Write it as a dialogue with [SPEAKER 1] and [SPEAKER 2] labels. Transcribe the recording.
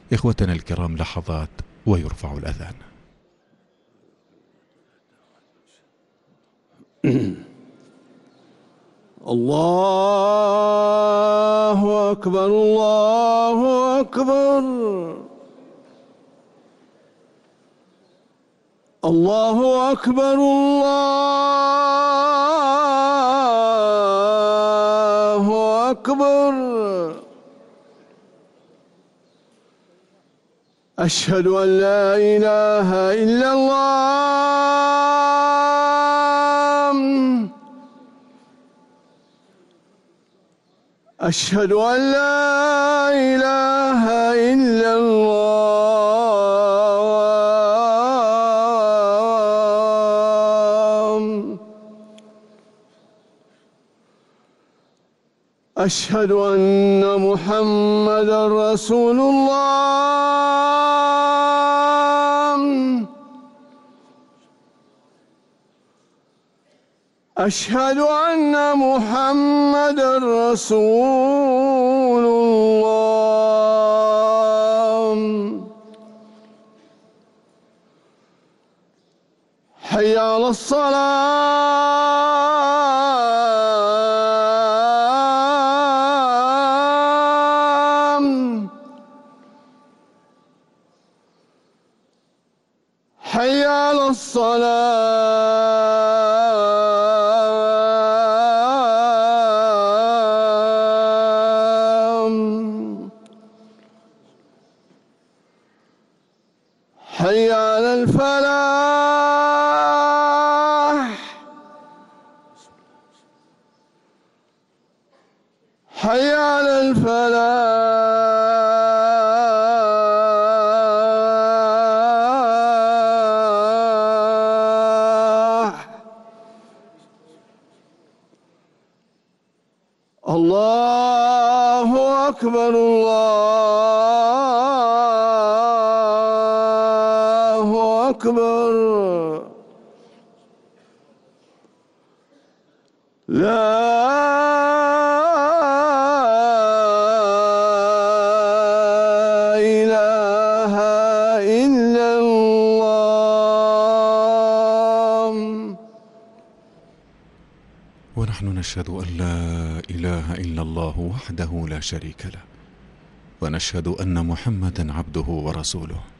[SPEAKER 1] إخوتنا الكرام، لحظات ويرفع الأذان.
[SPEAKER 2] الله أكبر الله أكبر الله أكبر الله أكبر. أشهد أن لا إله إلا الله. أشهد أن لا إله إلا الله. أشهد أن محمدًا رسول الله. أشهد أن محمدًا رسول الله. حي على الصلاة. حي على الصلاة. حي على الفلاح. حي على الفلاح. الله أكبر الله أكبر. لا إله إلا الله.
[SPEAKER 1] ونحن نشهد أن لا إله إلا الله وحده لا شريك له، ونشهد أن محمدا عبده ورسوله.